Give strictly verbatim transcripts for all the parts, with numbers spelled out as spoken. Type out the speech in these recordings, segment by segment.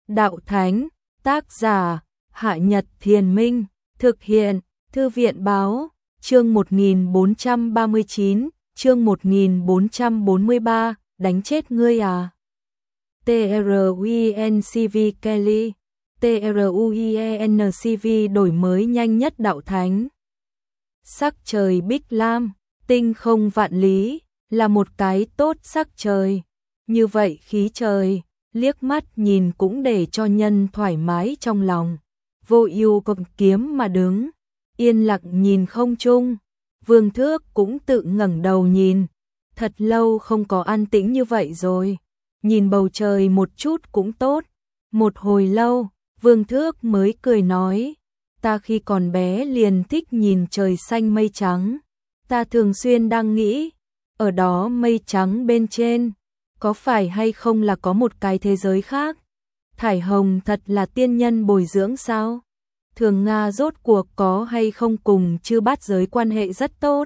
đạo thánh, tác giả, Hạ Nhật Thiền Minh, thực hiện, Thư viện báo, chương một nghìn bốn trăm ba mươi chín, chương một nghìn bốn trăm bốn mươi ba, đánh chết ngươi à. TRUINCV Kelly, TRUIENCV đổi mới nhanh nhất đạo thánh. Sắc trời bích lam, tinh không vạn lý, là một cái tốt sắc trời. Như vậy khí trời, liếc mắt nhìn cũng để cho nhân thoải mái trong lòng. Vô Ưu cầm kiếm mà đứng, yên lặng nhìn không trung. Vương Thước cũng tự ngẩng đầu nhìn, thật lâu không có an tĩnh như vậy rồi. Nhìn bầu trời một chút cũng tốt. Một hồi lâu, Vương Thước mới cười nói, ta khi còn bé liền thích nhìn trời xanh mây trắng. Ta thường xuyên đang nghĩ, ở đó mây trắng bên trên, có phải hay không là có một cái thế giới khác? Thải Hồng thật là tiên nhân bồi dưỡng sao? Thường Nga rốt cuộc có hay không cùng Chư Bát Giới quan hệ rất tốt?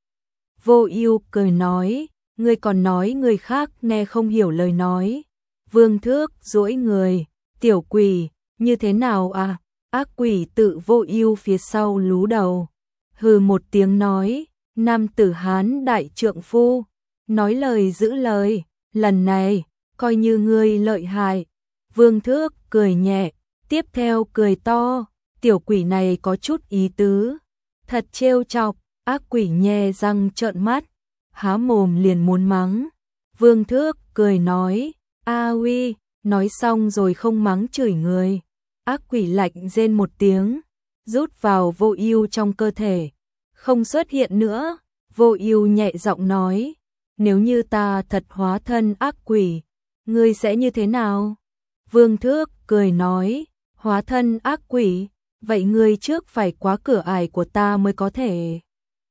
Vô Ưu cười nói, ngươi còn nói người khác nghe không hiểu lời nói. Vương Thước duỗi người, tiểu quỷ, như thế nào à? Ác quỷ tự Vô Ưu phía sau lú đầu. Hừ một tiếng nói, nam tử Hán đại trượng phu, nói lời giữ lời, lần này, coi như ngươi lợi hại. Vương Thước cười nhẹ, tiếp theo cười to, tiểu quỷ này có chút ý tứ, thật trêu chọc. Ác quỷ nhe răng trợn mắt, há mồm liền muốn mắng. Vương Thước cười nói, a uy, nói xong rồi không mắng chửi người. Ác quỷ lạnh rên một tiếng, rút vào Vô Ưu trong cơ thể, không xuất hiện nữa. Vô Ưu nhẹ giọng nói, nếu như ta thật hóa thân ác quỷ, ngươi sẽ như thế nào? Vương Thước cười nói, hóa thân ác quỷ, vậy ngươi trước phải qua cửa ải của ta mới có thể.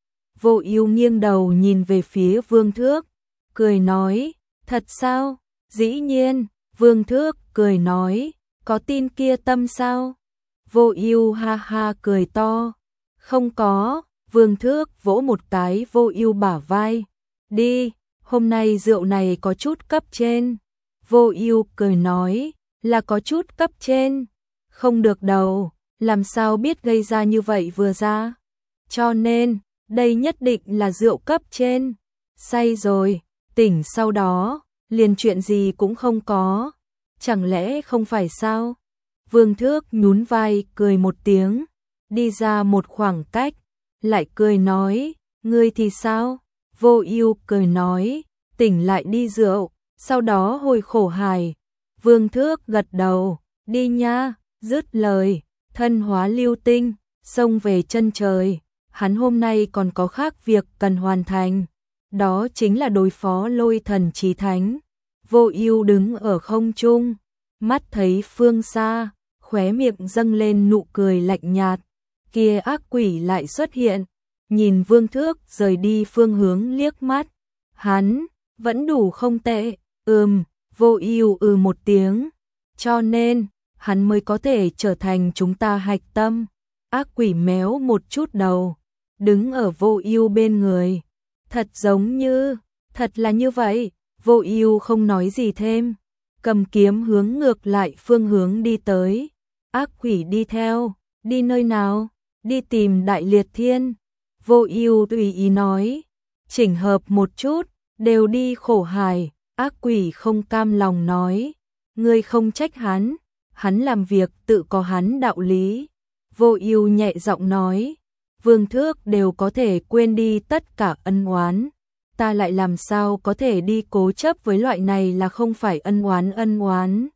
Vô Ưu nghiêng đầu nhìn về phía Vương Thước, cười nói, thật sao? Dĩ nhiên. Vương Thước cười nói, có tin kia tâm sao? Vô Ưu ha ha cười to, không có. Vương Thước vỗ một cái Vô Ưu bả vai, đi, hôm nay rượu này có chút cấp trên. Vô Ưu cười nói, là có chút cấp trên, không được đâu, làm sao biết gây ra như vậy vừa ra. Cho nên, đây nhất định là rượu cấp trên. Say rồi, tỉnh sau đó, liền chuyện gì cũng không có. Chẳng lẽ không phải sao? Vương Thước nhún vai cười một tiếng, đi ra một khoảng cách, lại cười nói, ngươi thì sao? Vô Ưu cười nói, tỉnh lại đi rượu, sau đó hồi khổ hài. Vương Thước gật đầu, đi nha, dứt lời, thân hóa lưu tinh, xông về chân trời. Hắn hôm nay còn có khác việc cần hoàn thành, đó chính là đối phó Lôi Thần Chí Thánh. Vô Ưu đứng ở không trung, mắt thấy phương xa, khóe miệng dâng lên nụ cười lạnh nhạt. Kia ác quỷ lại xuất hiện, nhìn Vương Thước rời đi phương hướng liếc mắt. Hắn vẫn đủ không tệ. Ừm, Vô Ưu ừ một tiếng. Cho nên, hắn mới có thể trở thành chúng ta hạch tâm. Ác quỷ méo một chút đầu, đứng ở Vô Ưu bên người. Thật giống như, thật là như vậy. Vô Ưu không nói gì thêm, cầm kiếm hướng ngược lại phương hướng đi tới. Ác quỷ đi theo, đi nơi nào? Đi tìm Đại Liệt Thiên. Vô Ưu tùy ý nói, chỉnh hợp một chút, đều đi khổ hải. Ác quỷ không cam lòng nói, ngươi không trách hắn, hắn làm việc tự có hắn đạo lý. Vô Ưu nhẹ giọng nói, Vương Thước đều có thể quên đi tất cả ân oán, ta lại làm sao có thể đi cố chấp với loại này là không phải ân oán ân oán.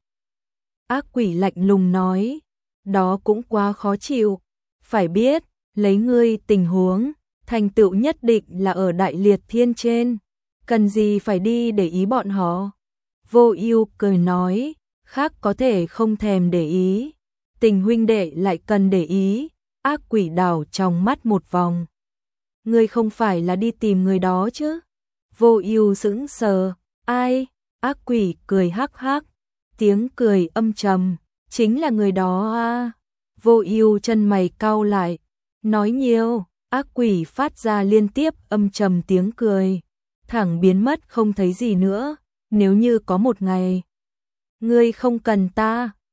Ác quỷ lạnh lùng nói, đó cũng quá khó chịu, phải biết, lấy ngươi tình huống, thành tựu nhất định là ở Đại Liệt Thiên trên, cần gì phải đi để ý bọn họ. Vô Ưu cười nói, khác có thể không thèm để ý, tình huynh đệ lại cần để ý. Ác quỷ đảo trong mắt một vòng, ngươi không phải là đi tìm người đó chứ? Vô Ưu sững sờ, ai? Ác quỷ cười hắc hắc, tiếng cười âm trầm, chính là người đó a. Vô Ưu chân mày cau lại, nói nhiều. Ác quỷ phát ra liên tiếp âm trầm tiếng cười, thẳng biến mất không thấy gì nữa. Nếu như có một ngày, ngươi không cần ta,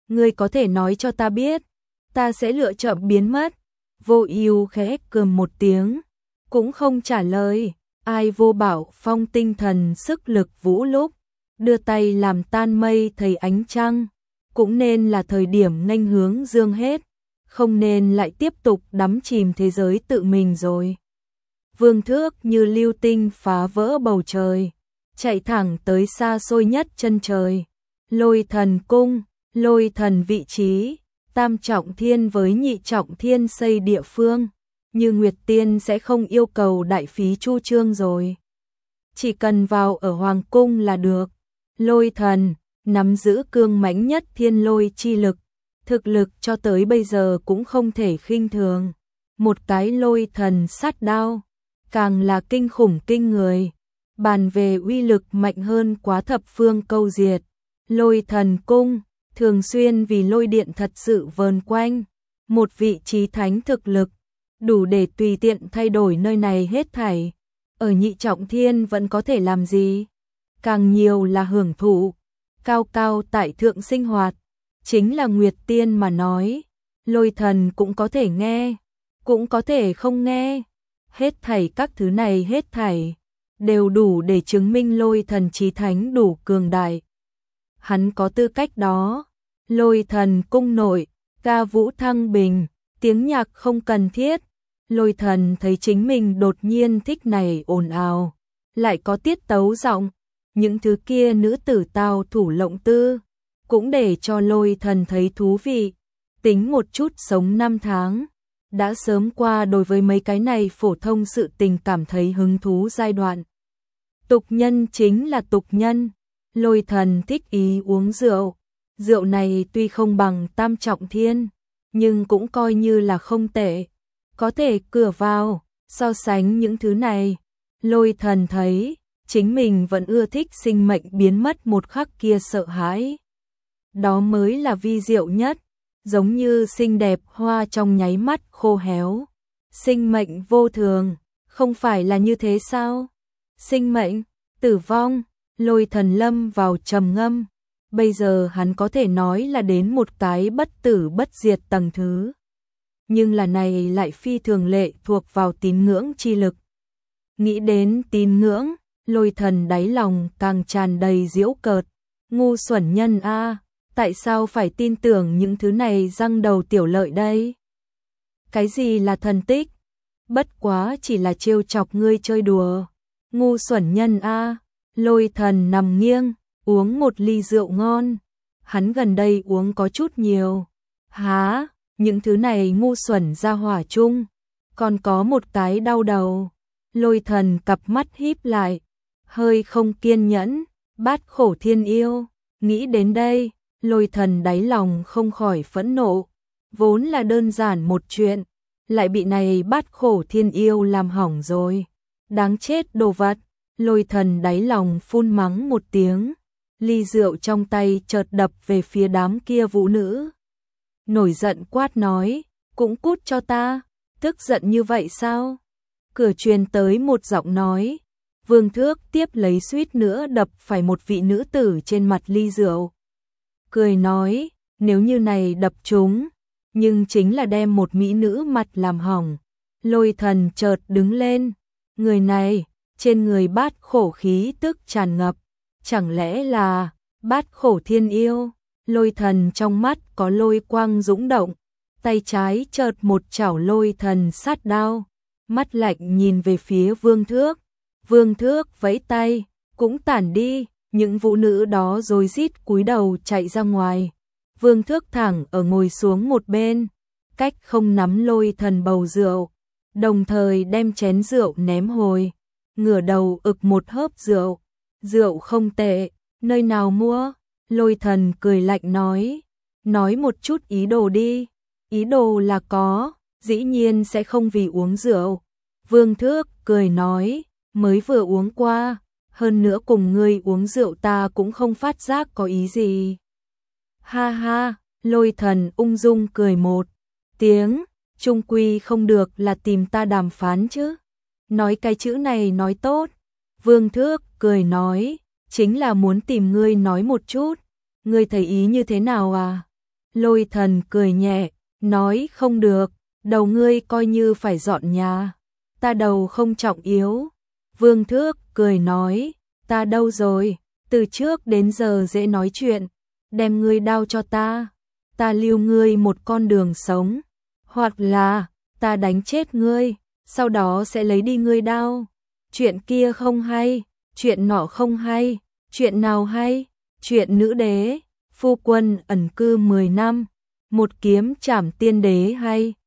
ngươi có thể nói cho ta biết, ta sẽ lựa chọn biến mất. Vô Ưu khẽ cười một tiếng, cũng không trả lời. Ai Vô Bảo Phong tinh thần sức lực vũ lúc, đưa tay làm tan mây thấy ánh trăng, cũng nên là thời điểm nghênh hướng dương hết, không nên lại tiếp tục đắm chìm thế giới tự mình rồi. Vương Thước như lưu tinh phá vỡ bầu trời, chạy thẳng tới xa xôi nhất chân trời. Lôi Thần cung, Lôi Thần vị trí, tam trọng thiên với nhị trọng thiên xây địa phương, như Nguyệt Tiên sẽ không yêu cầu đại phí chu trương rồi. Chỉ cần vào ở hoàng cung là được. Lôi Thần nắm giữ cương mãnh nhất thiên lôi chi lực, thực lực cho tới bây giờ cũng không thể khinh thường. Một cái Lôi Thần sát đao, càng là kinh khủng kinh người. Bàn về uy lực mạnh hơn quá thập phương câu diệt. Lôi Thần cung thường xuyên vì lôi điện thật sự vờn quanh, một vị trí thánh thực lực, đủ để tùy tiện thay đổi nơi này hết thảy. Ở nhị trọng thiên vẫn có thể làm gì? Càng nhiều là hưởng thụ, cao cao tại thượng sinh hoạt. Chính là Nguyệt Tiên mà nói, Lôi Thần cũng có thể nghe, cũng có thể không nghe. Hết thảy các thứ này hết thảy, đều đủ để chứng minh Lôi Thần chí thánh đủ cường đại. Hắn có tư cách đó. Lôi Thần cung nội, ca vũ thăng bình, tiếng nhạc không cần thiết. Lôi Thần thấy chính mình đột nhiên thích này ồn ào, lại có tiết tấu giọng, những thứ kia nữ tử tao thủ lộng tư, cũng để cho Lôi Thần thấy thú vị. Tính một chút sống năm tháng, đã sớm qua đối với mấy cái này phổ thông sự tình cảm thấy hứng thú giai đoạn. Tục nhân chính là tục nhân. Lôi Thần thích ý uống rượu. Rượu này tuy không bằng tam trọng thiên, nhưng cũng coi như là không tệ. Có thể cửa vào, so sánh những thứ này. Lôi Thần thấy, chính mình vẫn ưa thích sinh mệnh biến mất một khắc kia sợ hãi. Đó mới là vi diệu nhất, giống như xinh đẹp hoa trong nháy mắt khô héo. Sinh mệnh vô thường, không phải là như thế sao? Sinh mệnh, tử vong. Lôi Thần lâm vào trầm ngâm. Bây giờ hắn có thể nói là đến một cái bất tử bất diệt tầng thứ. Nhưng là này lại phi thường lệ thuộc vào tín ngưỡng chi lực. Nghĩ đến tín ngưỡng, Lôi Thần đáy lòng càng tràn đầy giễu cợt. Ngu xuẩn nhân a, tại sao phải tin tưởng những thứ này răng đầu tiểu lợi đây? Cái gì là thần tích? Bất quá chỉ là trêu chọc ngươi chơi đùa. Ngu xuẩn nhân a. Lôi Thần nằm nghiêng, uống một ly rượu ngon. Hắn gần đây uống có chút nhiều. Há, những thứ này ngu xuẩn ra hỏa chung. Còn có một cái đau đầu. Lôi Thần cặp mắt híp lại, hơi không kiên nhẫn. Bát khổ thiên yêu. Nghĩ đến đây, Lôi Thần đáy lòng không khỏi phẫn nộ. Vốn là đơn giản một chuyện, lại bị này bát khổ thiên yêu làm hỏng rồi. Đáng chết đồ vật. Lôi Thần đáy lòng phun mắng một tiếng, ly rượu trong tay chợt đập về phía đám kia vũ nữ. Nổi giận quát nói, cũng cút cho ta, tức giận như vậy sao? Cửa truyền tới một giọng nói, Vương Thước tiếp lấy suýt nữa đập phải một vị nữ tử trên mặt ly rượu. Cười nói, nếu như này đập chúng, nhưng chính là đem một mỹ nữ mặt làm hỏng. Lôi Thần chợt đứng lên, người này, trên người bát khổ khí tức tràn ngập, chẳng lẽ là bát khổ thiên yêu? Lôi Thần trong mắt có lôi quang dũng động, tay trái chợt một chảo Lôi Thần sát đao, mắt lạnh nhìn về phía Vương Thước. Vương Thước vẫy tay, cũng tản đi, những vũ nữ đó rối rít cúi đầu chạy ra ngoài. Vương Thước thẳng ở ngồi xuống một bên, cách không nắm Lôi Thần bầu rượu, đồng thời đem chén rượu ném hồi. Ngửa đầu ực một hớp rượu. Rượu không tệ, nơi nào mua? Lôi Thần cười lạnh nói. Nói một chút ý đồ đi. Ý đồ là có, dĩ nhiên sẽ không vì uống rượu. Vương Thước cười nói, mới vừa uống qua, hơn nữa cùng ngươi uống rượu ta cũng không phát giác có ý gì. Ha ha, Lôi Thần ung dung cười một tiếng, chung quy không được là tìm ta đàm phán chứ. Nói cái chữ này nói tốt. Vương Thước cười nói, chính là muốn tìm ngươi nói một chút. Ngươi thấy ý như thế nào à? Lôi Thần cười nhẹ, nói không được, đầu ngươi coi như phải dọn nhà, ta đầu không trọng yếu. Vương Thước cười nói, ta đâu rồi, từ trước đến giờ dễ nói chuyện, đem ngươi đao cho ta, ta lưu ngươi một con đường sống, hoặc là ta đánh chết ngươi, sau đó sẽ lấy đi ngươi đao. Chuyện kia không hay, chuyện nọ không hay, chuyện nào hay? Chuyện nữ đế, phu quân ẩn cư mười năm, một kiếm trảm tiên đế hay?